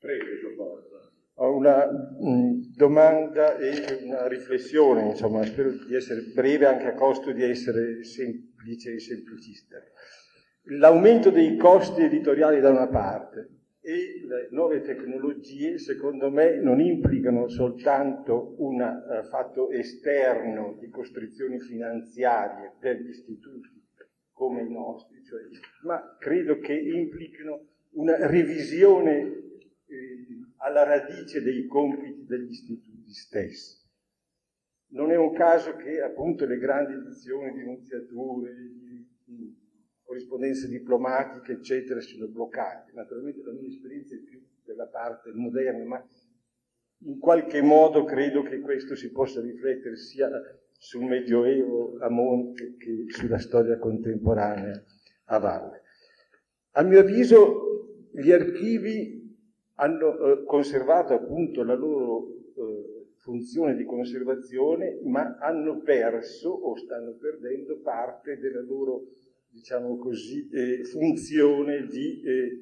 Prego, Giovanni. Ho una domanda e una riflessione, insomma, spero di essere breve anche a costo di essere semplice e semplicista. L'aumento dei costi editoriali da una parte e le nuove tecnologie, secondo me, non implicano soltanto un fatto esterno di costrizioni finanziarie per gli istituti come i nostri, cioè, ma credo che implichino una revisione alla radice dei compiti degli istituti stessi. Non è un caso che appunto le grandi edizioni di Nunziature, di corrispondenze diplomatiche, eccetera, siano bloccate. Naturalmente la mia esperienza è più della parte moderna, ma in qualche modo credo che questo si possa riflettere sia sul Medioevo a monte che sulla storia contemporanea a valle. A mio avviso gli archivi hanno conservato appunto la loro funzione di conservazione, ma hanno perso o stanno perdendo parte della loro, diciamo così, funzione di,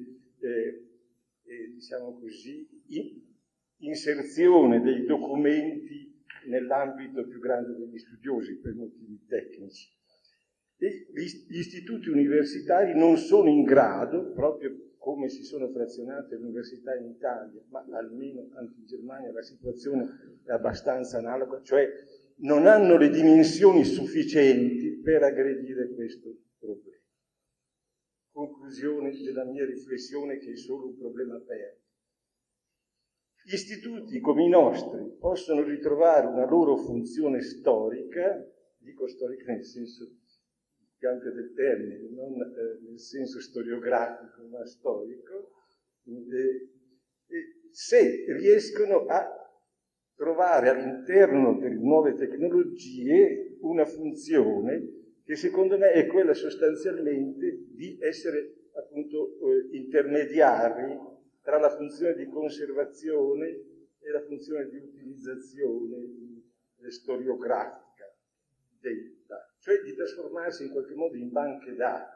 diciamo così, inserzione dei documenti nell'ambito più grande degli studiosi per motivi tecnici. E gli istituti universitari non sono in grado, proprio come si sono frazionate le università in Italia, ma almeno anche in Germania la situazione è abbastanza analoga, cioè non hanno le dimensioni sufficienti per aggredire questo problema. Conclusione della mia riflessione, che è solo un problema aperto. Gli istituti come i nostri possono ritrovare una loro funzione storica, dico storica nel senso ampio del termine, non nel senso storiografico ma storico, se riescono a trovare all'interno delle nuove tecnologie una funzione che secondo me è quella sostanzialmente di essere appunto intermediari tra la funzione di conservazione e la funzione di utilizzazione storiografica dei dati, cioè di trasformarsi in qualche modo in banche dati,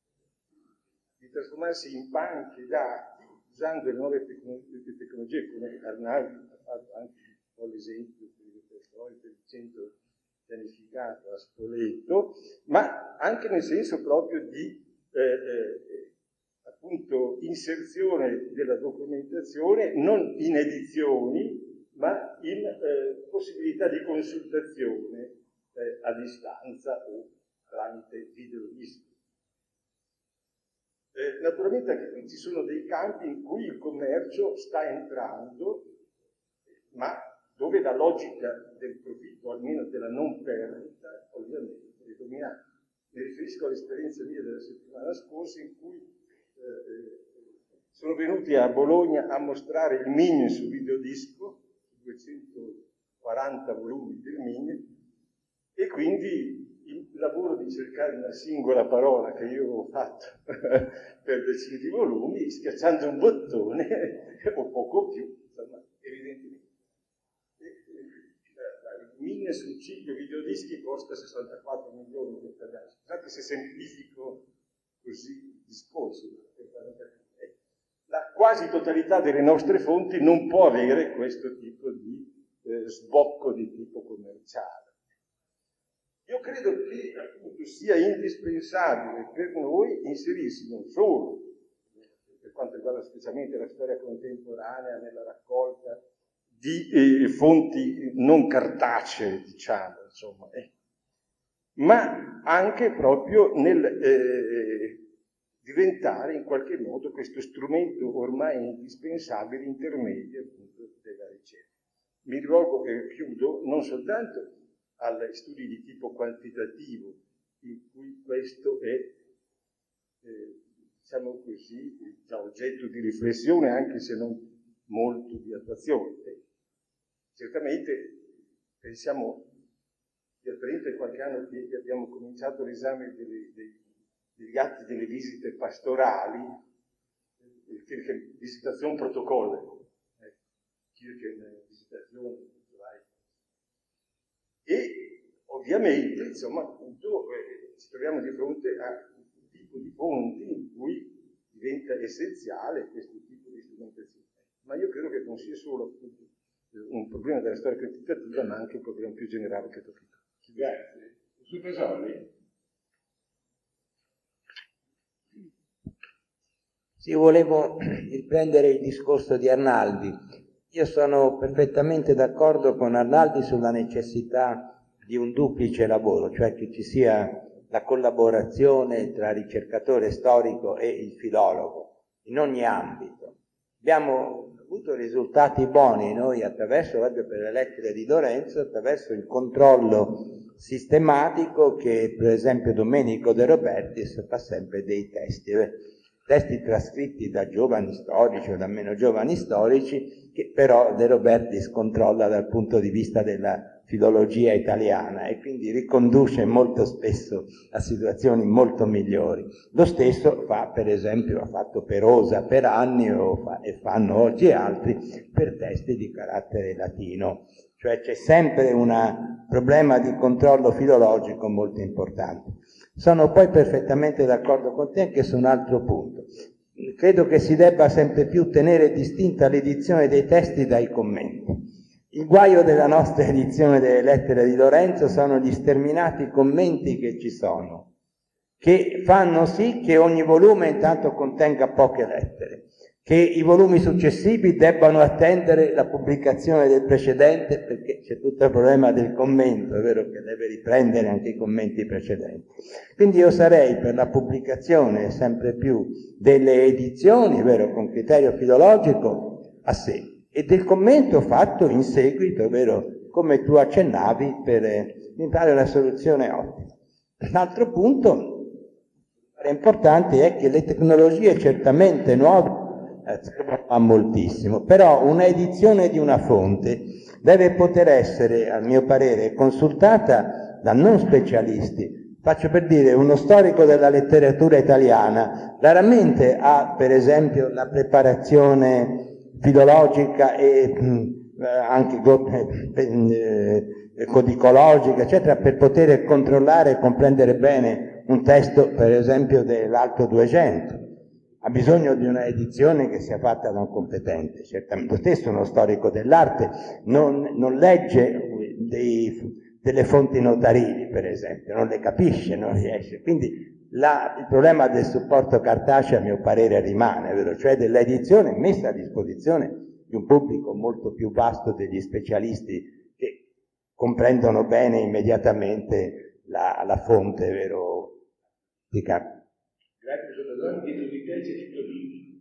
usando le nuove tecnologie, come Arnaldi ha fatto anche un po' l'esempio per il centro pianificato a Spoleto, ma anche nel senso proprio di appunto inserzione della documentazione non in edizioni, ma in possibilità di consultazione a distanza o tramite videodisco. Naturalmente anche qui ci sono dei campi in cui il commercio sta entrando, ma dove la logica del profitto, almeno della non perdita, ovviamente è dominante. Mi riferisco all'esperienza mia della settimana scorsa in cui sono venuti a Bologna a mostrare il Migne su videodisco, 240 volumi del Migne, e quindi il lavoro di cercare una singola parola che io avevo fatto per decine di volumi, schiacciando un bottone, o poco più, insomma, evidentemente. Il Migne sul ciclo videodischi costa 64 milioni di italiani. Scusate se semplifico così il discorso. La quasi totalità delle nostre fonti non può avere questo tipo di sbocco di tipo commerciale. Io credo che appunto sia indispensabile per noi inserirsi non solo, per quanto riguarda specialmente la storia contemporanea, nella raccolta di fonti non cartacee, diciamo, insomma, ma anche proprio nel diventare in qualche modo questo strumento ormai indispensabile, intermedio appunto della ricerca. Mi rivolgo e chiudo non soltanto agli studi di tipo quantitativo, in cui questo è, diciamo così, già oggetto di riflessione, anche se non molto di attuazione. Certamente pensiamo che per qualche anno che abbiamo cominciato l'esame degli atti delle visite pastorali, visitazione protocolle, visitazione. E ovviamente, insomma, appunto, ci troviamo di fronte a un tipo di fonti in cui diventa essenziale questo tipo di strumentazione. Ma io non sia solo un problema della storia quantitativa, ma anche un problema più generale che tocca. Grazie. Su Pesoli? Sì, volevo riprendere il discorso di Arnaldi. Io sono perfettamente d'accordo con Arnaldi sulla necessità di un duplice lavoro, cioè che ci sia la collaborazione tra ricercatore storico e il filologo in ogni ambito. Abbiamo avuto risultati buoni noi attraverso, proprio per le lettere di Lorenzo, attraverso il controllo sistematico che per esempio Domenico De Robertis fa sempre dei testi trascritti da giovani storici o da meno giovani storici, che però De Robertis controlla dal punto di vista della filologia italiana e quindi riconduce molto spesso a situazioni molto migliori. Lo stesso fa, per esempio, ha fatto Perosa per anni e fanno oggi altri per testi di carattere latino. Cioè c'è sempre un problema di controllo filologico molto importante. Sono poi perfettamente d'accordo con te anche su un altro punto. Credo che si debba sempre più tenere distinta l'edizione dei testi dai commenti. Il guaio della nostra edizione delle lettere di Lorenzo sono gli sterminati commenti che ci sono, che fanno sì che ogni volume intanto contenga poche lettere, che i volumi successivi debbano attendere la pubblicazione del precedente, perché c'è tutto il problema del commento, è vero, che deve riprendere anche i commenti precedenti. Quindi io sarei per la pubblicazione sempre più delle edizioni, è vero, con criterio filologico a sé, e del commento fatto in seguito, è vero, come tu accennavi, mi pare una soluzione ottima. L'altro punto importante è che le tecnologie certamente nuove fa moltissimo, però una edizione di una fonte deve poter essere, a mio parere, consultata da non specialisti. Faccio per dire, uno storico della letteratura italiana raramente ha, per esempio, la preparazione filologica e anche codicologica, eccetera, per poter controllare e comprendere bene un testo, per esempio, dell'Alto 200. Ha bisogno di una edizione che sia fatta da un competente. Certamente, lo stesso uno storico dell'arte non legge delle fonti notarili, per esempio, non le capisce, non riesce. Quindi il problema del supporto cartaceo, a mio parere, rimane, vero? Cioè dell'edizione messa a disposizione di un pubblico molto più vasto degli specialisti che comprendono bene immediatamente la fonte, vero? Grazie, Salvatore. Dietro di te c'è Titolini.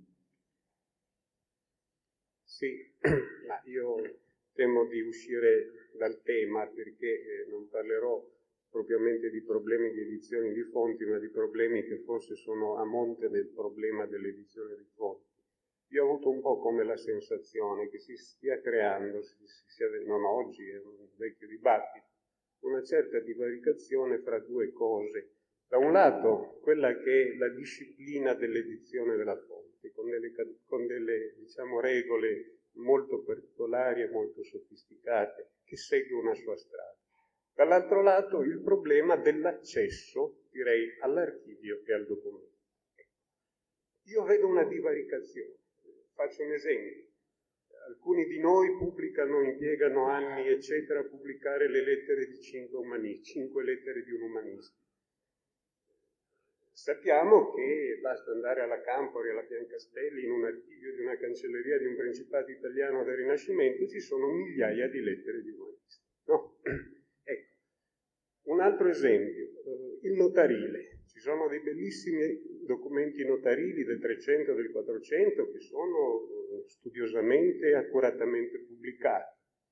Sì, ma io temo di uscire dal tema perché non parlerò propriamente di problemi di edizione di fonti, ma di problemi che forse sono a monte del problema dell'edizione di fonti. Io ho avuto un po' come la sensazione che si stia creando, non oggi, è un vecchio dibattito, una certa divaricazione fra due cose. Da un lato quella che è la disciplina dell'edizione della fonte, con delle diciamo, regole molto particolari e molto sofisticate, che segue una sua strada. Dall'altro lato il problema dell'accesso, direi, all'archivio e al documento. Io vedo una divaricazione. Faccio un esempio. Alcuni di noi impiegano anni, eccetera, a pubblicare le lettere di 5 lettere di un umanista. Sappiamo che basta andare alla Campori, alla Biancastelli, in un archivio di una cancelleria di un principato italiano del Rinascimento, ci sono migliaia di lettere di umanisti. No? Ecco, un altro esempio, il notarile. Ci sono dei bellissimi documenti notarili del 300 e del 400 che sono studiosamente e accuratamente pubblicati.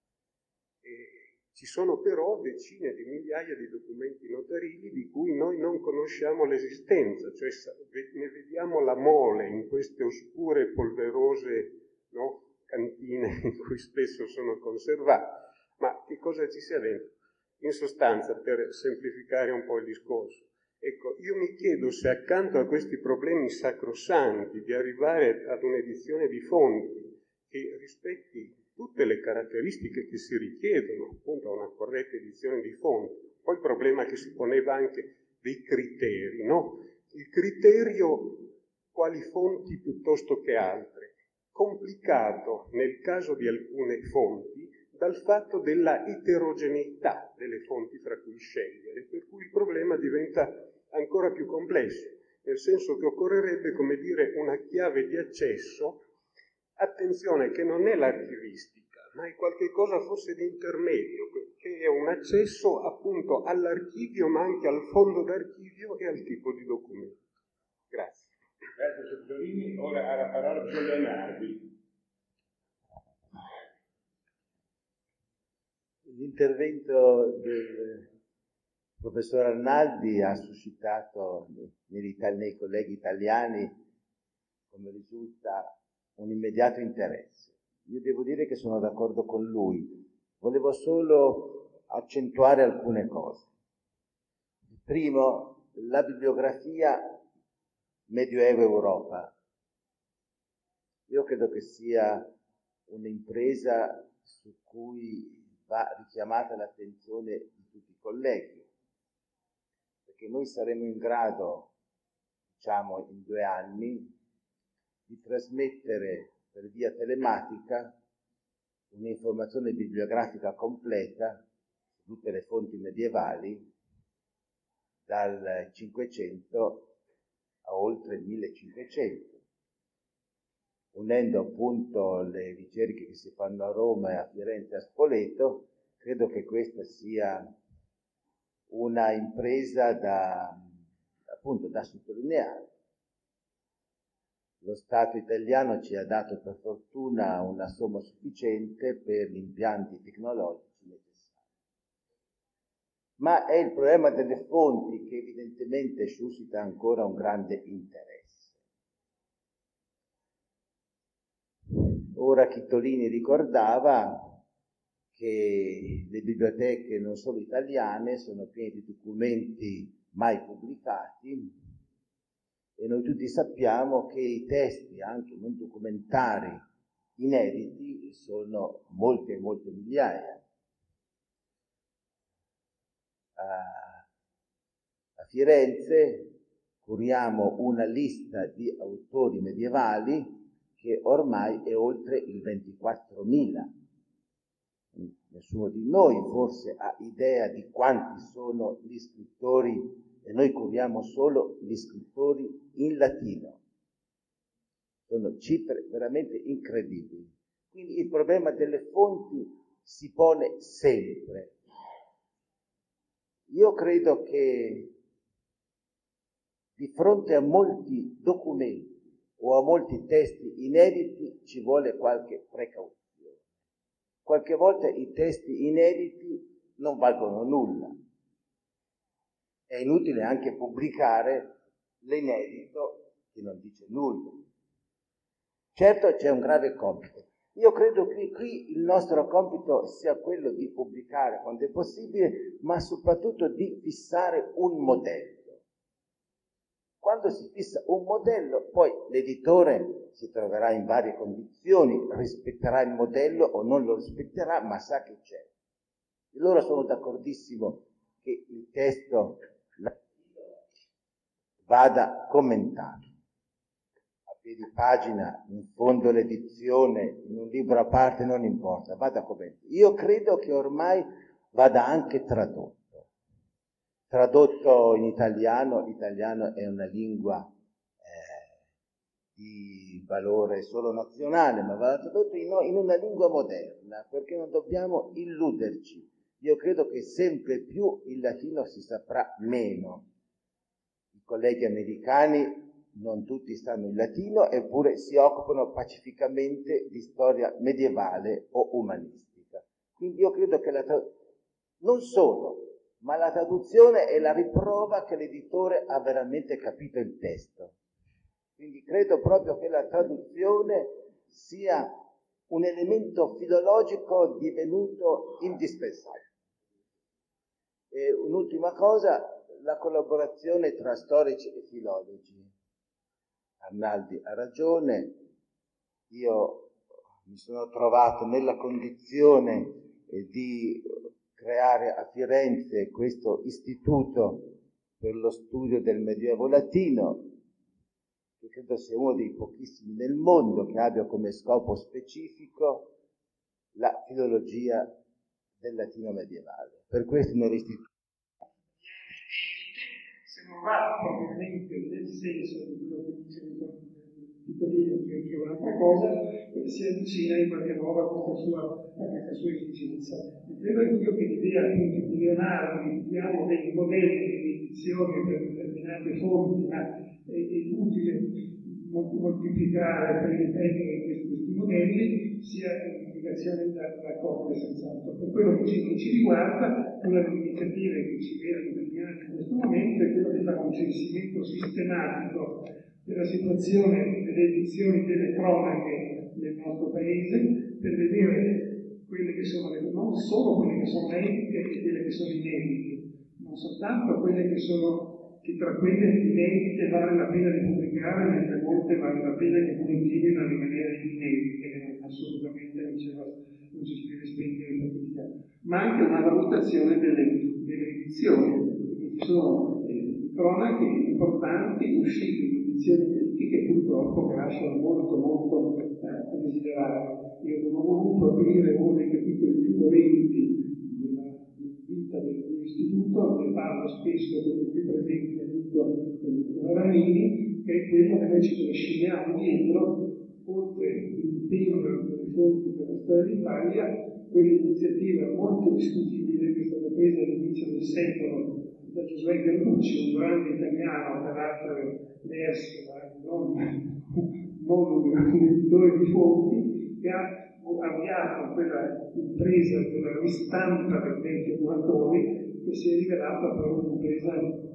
Ci sono però decine di migliaia di documenti notarili di cui noi non conosciamo l'esistenza, cioè ne vediamo la mole in queste oscure e polverose, no, cantine in cui spesso sono conservati. Ma che cosa ci sia dentro? In sostanza, per semplificare un po' il discorso, ecco, io mi chiedo se accanto a questi problemi sacrosanti di arrivare ad un'edizione di fonti che rispetti tutte le caratteristiche che si richiedono appunto a una corretta edizione di fonti. Poi il problema che si poneva anche dei criteri, no? Il criterio quali fonti piuttosto che altre. complicato nel caso di alcune fonti dal fatto della eterogeneità delle fonti fra cui scegliere, per cui il problema diventa ancora più complesso, nel senso che occorrerebbe, come dire, una chiave di accesso, attenzione, che non è l'archivistica, ma è qualche cosa forse di intermedio, che è un accesso appunto all'archivio, ma anche al fondo d'archivio e al tipo di documento. Grazie. Grazie Sottorini. Ora ha la parola Giulio Nardi. L'intervento del professor Arnaldi ha suscitato nei colleghi italiani, come risulta, un immediato interesse. Io devo dire che sono d'accordo con lui, volevo solo accentuare alcune cose. Primo, la bibliografia Medioevo Europa. Io credo che sia un'impresa su cui va richiamata l'attenzione di tutti i colleghi, perché noi saremo in grado, diciamo in 2 anni, di trasmettere per via telematica un'informazione bibliografica completa su tutte le fonti medievali dal 500 a oltre il 1500. Unendo appunto le ricerche che si fanno a Roma e a Firenze e a Spoleto, credo che questa sia una impresa da sottolineare. Lo Stato italiano ci ha dato per fortuna una somma sufficiente per gli impianti tecnologici necessari. Ma è il problema delle fonti che evidentemente suscita ancora un grande interesse. Ora Chittolini ricordava che le biblioteche non solo italiane sono piene di documenti mai pubblicati e noi tutti sappiamo che i testi, anche non documentari, inediti, sono molte e molte migliaia. A Firenze curiamo una lista di autori medievali che ormai è oltre il 24.000. Nessuno di noi forse ha idea di quanti sono gli scrittori, e noi curiamo solo gli scrittori in latino. Sono cifre veramente incredibili. Quindi il problema delle fonti si pone sempre. Io credo che di fronte a molti documenti o a molti testi inediti ci vuole qualche precauzione. Qualche volta i testi inediti non valgono nulla. È inutile anche pubblicare l'inedito che non dice nulla. Certo c'è un grave compito. Io credo che qui il nostro compito sia quello di pubblicare quando è possibile, ma soprattutto di fissare un modello. Quando si fissa un modello, poi l'editore si troverà in varie condizioni, rispetterà il modello o non lo rispetterà, ma sa che c'è. E loro sono d'accordissimo che il testo vada commentato. A piedi pagina, in fondo all'edizione, in un libro a parte, non importa, vada commentato. Io credo che ormai vada anche tradotto. Tradotto in italiano, l'italiano è una lingua di valore solo nazionale, ma va tradotto in una lingua moderna, perché non dobbiamo illuderci. Io credo che sempre più il latino si saprà meno. I colleghi americani non tutti sanno il latino, eppure si occupano pacificamente di storia medievale o umanistica. Quindi io credo che non solo, ma la traduzione è la riprova che l'editore ha veramente capito il testo. Quindi credo proprio che la traduzione sia un elemento filologico divenuto indispensabile. E un'ultima cosa, la collaborazione tra storici e filologi. Arnaldi ha ragione, io mi sono trovato nella condizione di creare a Firenze questo istituto per lo studio del Medioevo latino, che credo sia uno dei pochissimi nel mondo che abbia come scopo specifico la filologia del latino medievale. Per questo nell'istituto se non va propriamente nel senso di quello che dice Titolini, che è un'altra cosa, si avvicina in qualche modo a questa sua esigenza. Credo anch'io che l'idea appunto di Leonardo, diamo dei modelli di edizione per determinate fonti, ma è utile moltiplicare per ripetere questi modelli, sia un'indicazione d'accordo senz'altro. Per quello che ci riguarda, una delle iniziative che ci vede impegnati in questo momento è quella di fare un censimento sistematico della situazione delle edizioni delle cronache nel nostro paese, per vedere quelle che sono non solo quelle che sono edite e quelle che sono inedite, non soltanto quelle che tra quelle inedite vale la pena di pubblicare, mentre molte vale la pena che continuino a rimanere inedite, assolutamente non ci deve spendere fatica, ma anche una valutazione delle edizioni, perché ci sono cronache importanti uscite in edizioni critiche purtroppo che lasciano molto a desiderare. Io non ho voluto aprire uno dei capitoli più dolenti della vita del mio istituto, ne parlo spesso con i più presenti nell'Istituto Ramini, che è quello che noi ci trasciniamo dietro, oltre l'impegno delle fonti per la storia d'Italia, quell'iniziativa molto discutibile che è stata presa all'inizio del secolo da Giosuè Carducci, un grande italiano, peraltro verso, non un editore di fonti, che ha avviato quella impresa della ristampa dei vecchi curatori, che si è rivelata però un'impresa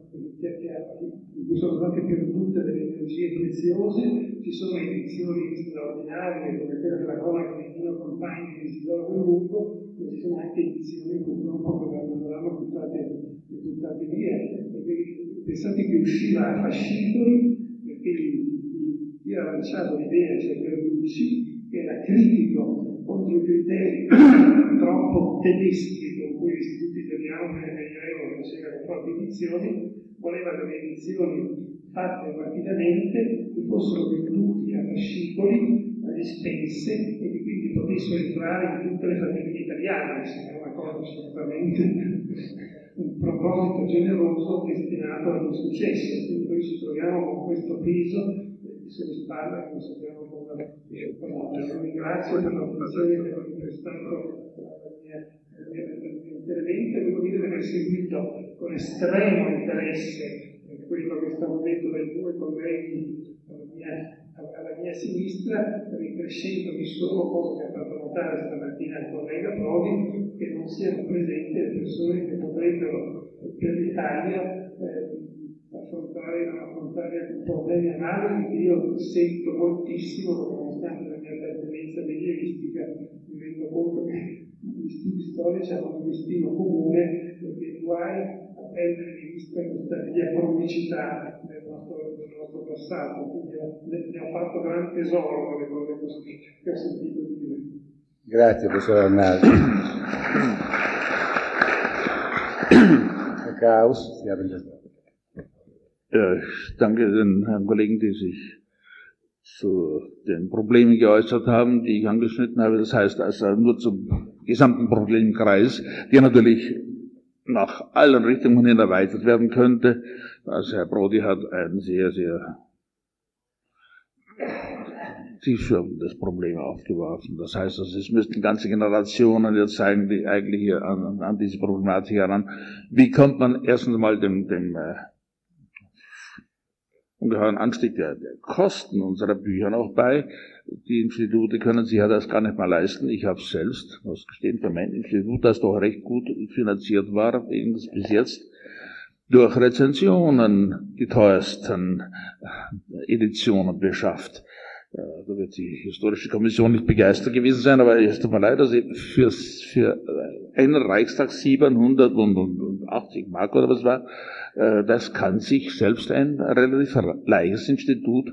in cui sono state perdute delle energie preziose. Ci sono edizioni straordinarie come quella della cronaca di Nino Compagni di Isidoro Del Lungo, ma ci sono anche edizioni purtroppo che verranno buttate via. Pensate che usciva a fascicoli, perché chi ha lanciato l'idea, cioè Carducci, che era critico contro i criteri troppo tedeschi con cui l'Istituto Italiano per il faceva le proprie edizioni, voleva delle edizioni fatte rapidamente, che fossero venduti a fascicoli, a dispense e che quindi potessero entrare in tutte le famiglie italiane, che è una cosa assolutamente un proposito generoso destinato ad un successo. Quindi noi ci troviamo con questo peso sulle spalle che non sappiamo come ringrazio per l'attenzione che avete prestato al mio intervento e devo dire di aver seguito con estremo interesse quello che è stato detto dai due colleghi alla mia sinistra, ricrescendomi solo cosa che ha fatto notare stamattina il collega Prodi, che non siano presenti le persone che potrebbero per l'Italia affrontare problemi analoghi che io sento moltissimo, nonostante la mia appartenenza medievistica, mi rendo conto che gli studi storici hanno un destino comune, perché guai a perdere di vista questa diacronicità del nostro passato. Quindi ne ho fatto gran tesoro delle cose che ho sentito dire. Grazie, professor Arnaldi. Herr Kraus, Sie haben das Wort. Ich danke den Herrn Kollegen, die sich zu den Problemen geäußert haben, die ich angeschnitten habe. Das heißt also nur zum gesamten Problemkreis, der natürlich nach allen Richtungen hin erweitert werden könnte. Also Herr Prodi hat ein sehr, sehr tiefschürfendes Problem aufgeworfen. Das heißt, es müssten ganze Generationen jetzt zeigen, die eigentlich hier an diese Problematik heran. Wie kommt man erstens mal dem ungeheuren Anstieg der Kosten unserer Bücher noch bei? Die Institute können sich ja das gar nicht mal leisten. Ich habe es selbst, muss gestehen, für mein Institut, das doch recht gut finanziert war, bis jetzt, durch Rezensionen die teuersten Editionen beschafft. Da wird die Historische Kommission nicht begeistert gewesen sein, aber es tut mir leid, also für einen Reichstag 780 Mark oder was war, das kann sich selbst ein relativ reiches Institut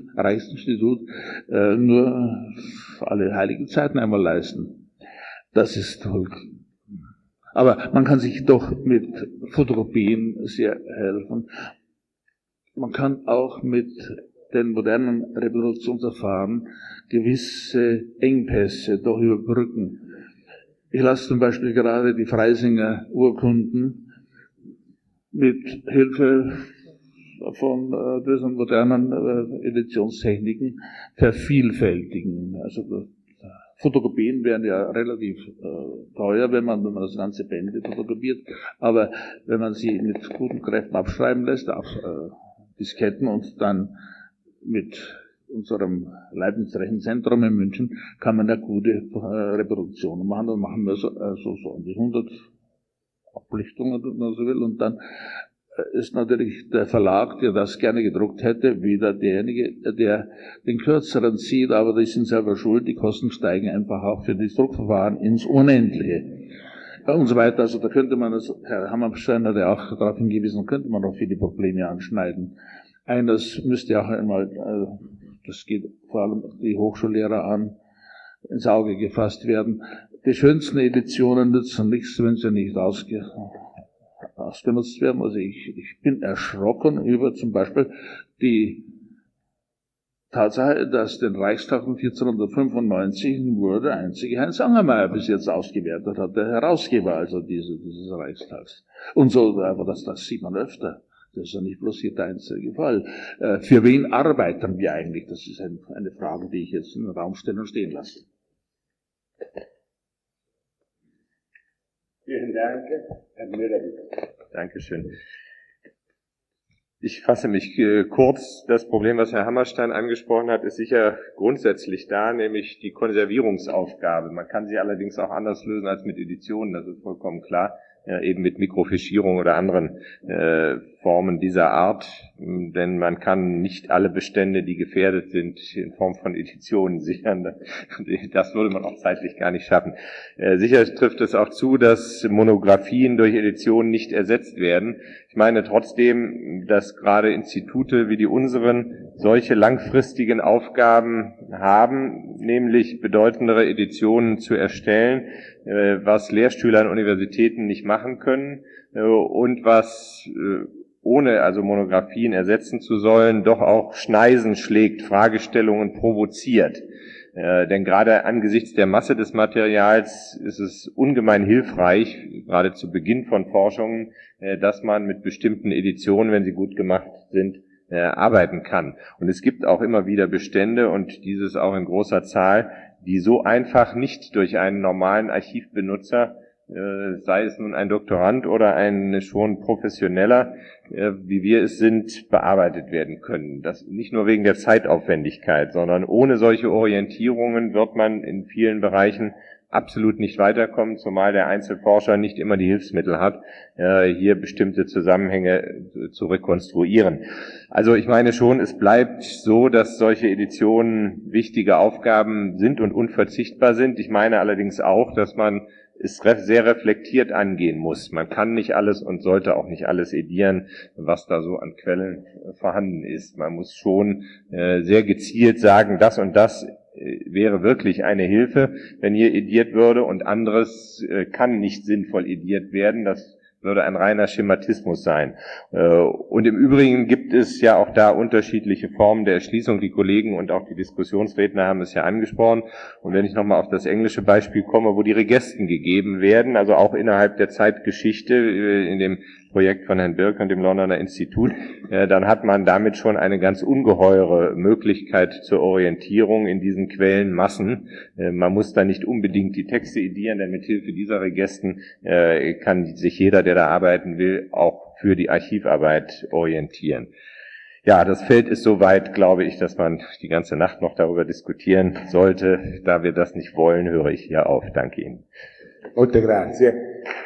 nur alle heiligen Zeiten einmal leisten. Das ist toll. Aber man kann sich doch mit Fotokopien sehr helfen. Man kann auch mit den modernen Reproduktionsverfahren gewisse Engpässe doch überbrücken. Ich lasse zum Beispiel gerade die Freisinger Urkunden mit Hilfe von diesen modernen Editionstechniken vervielfältigen. Also Fotokopien wären ja relativ teuer, wenn man das ganze Bände fotokopiert, aber wenn man sie mit guten Kräften abschreiben lässt auf Disketten und dann mit unserem Leibniz-Rechenzentrum in München kann man da gute Reproduktionen machen. Dann machen wir so um die 100 Ablichtungen, wenn man so will, und dann ist natürlich der Verlag, der das gerne gedruckt hätte, wieder derjenige, der den kürzeren zieht, aber die sind selber schuld, die Kosten steigen einfach auch für das Druckverfahren ins Unendliche. Und so weiter. Also da könnte man, Herr Hammerstein hat ja auch darauf hingewiesen, könnte man noch viele Probleme anschneiden. Eines müsste auch einmal, das geht vor allem die Hochschullehrer an, ins Auge gefasst werden. Die schönsten Editionen nützen nichts, wenn sie nicht ausgenutzt werden. Also ich bin erschrocken über zum Beispiel die Tatsache, dass den Reichstag von 1495 nur der einzige Heinz Angermayer bis jetzt ausgewertet hat, der Herausgeber also dieses Reichstags. Und so, aber das sieht man öfter. Das ist ja nicht bloß hier der einzige Fall. Für wen arbeiten wir eigentlich? Das ist eine Frage, die ich jetzt in den Raum stellen und stehen lasse. Vielen Dank, Herr Müller. Dankeschön. Ich fasse mich kurz. Das Problem, was Herr Hammerstein angesprochen hat, ist sicher grundsätzlich da, nämlich die Konservierungsaufgabe. Man kann sie allerdings auch anders lösen als mit Editionen, das ist vollkommen klar. Ja, eben mit Mikrofichierung oder anderen Formen dieser Art, denn man kann nicht alle Bestände, die gefährdet sind, in Form von Editionen sichern. Das würde man auch zeitlich gar nicht schaffen. Sicher trifft es auch zu, dass Monographien durch Editionen nicht ersetzt werden. Ich meine trotzdem, dass gerade Institute wie die unseren solche langfristigen Aufgaben haben, nämlich bedeutendere Editionen zu erstellen, was Lehrstühle an Universitäten nicht machen können und was ohne also Monographien ersetzen zu sollen, doch auch Schneisen schlägt, Fragestellungen provoziert. Denn gerade angesichts der Masse des Materials ist es ungemein hilfreich, gerade zu Beginn von Forschungen, dass man mit bestimmten Editionen, wenn sie gut gemacht sind, arbeiten kann. Und es gibt auch immer wieder Bestände, und dieses auch in großer Zahl, die so einfach nicht durch einen normalen Archivbenutzer, sei es nun ein Doktorand oder ein schon Professioneller, wie wir es sind, bearbeitet werden können. Das nicht nur wegen der Zeitaufwendigkeit, sondern ohne solche Orientierungen wird man in vielen Bereichen absolut nicht weiterkommen, zumal der Einzelforscher nicht immer die Hilfsmittel hat, hier bestimmte Zusammenhänge zu rekonstruieren. Also ich meine schon, es bleibt so, dass solche Editionen wichtige Aufgaben sind und unverzichtbar sind. Ich meine allerdings auch, dass man es sehr reflektiert angehen muss. Man kann nicht alles und sollte auch nicht alles edieren, was da so an Quellen vorhanden ist. Man muss schon sehr gezielt sagen, das und das wäre wirklich eine Hilfe, wenn hier ediert würde, und anderes kann nicht sinnvoll ediert werden. Das würde ein reiner Schematismus sein. Und im Übrigen gibt es ja auch da unterschiedliche Formen der Erschließung. Die Kollegen und auch die Diskussionsredner haben es ja angesprochen. Und wenn ich nochmal auf das englische Beispiel komme, wo die Regesten gegeben werden, also auch innerhalb der Zeitgeschichte in dem Projekt von Herrn Birk und dem Londoner Institut, dann hat man damit schon eine ganz ungeheure Möglichkeit zur Orientierung in diesen Quellenmassen. Man muss da nicht unbedingt die Texte edieren, denn mit Hilfe dieser Regesten kann sich jeder, der da arbeiten will, auch für die Archivarbeit orientieren. Ja, das Feld ist so weit, glaube ich, dass man die ganze Nacht noch darüber diskutieren sollte. Da wir das nicht wollen, höre ich hier auf. Danke Ihnen. Molte grazie.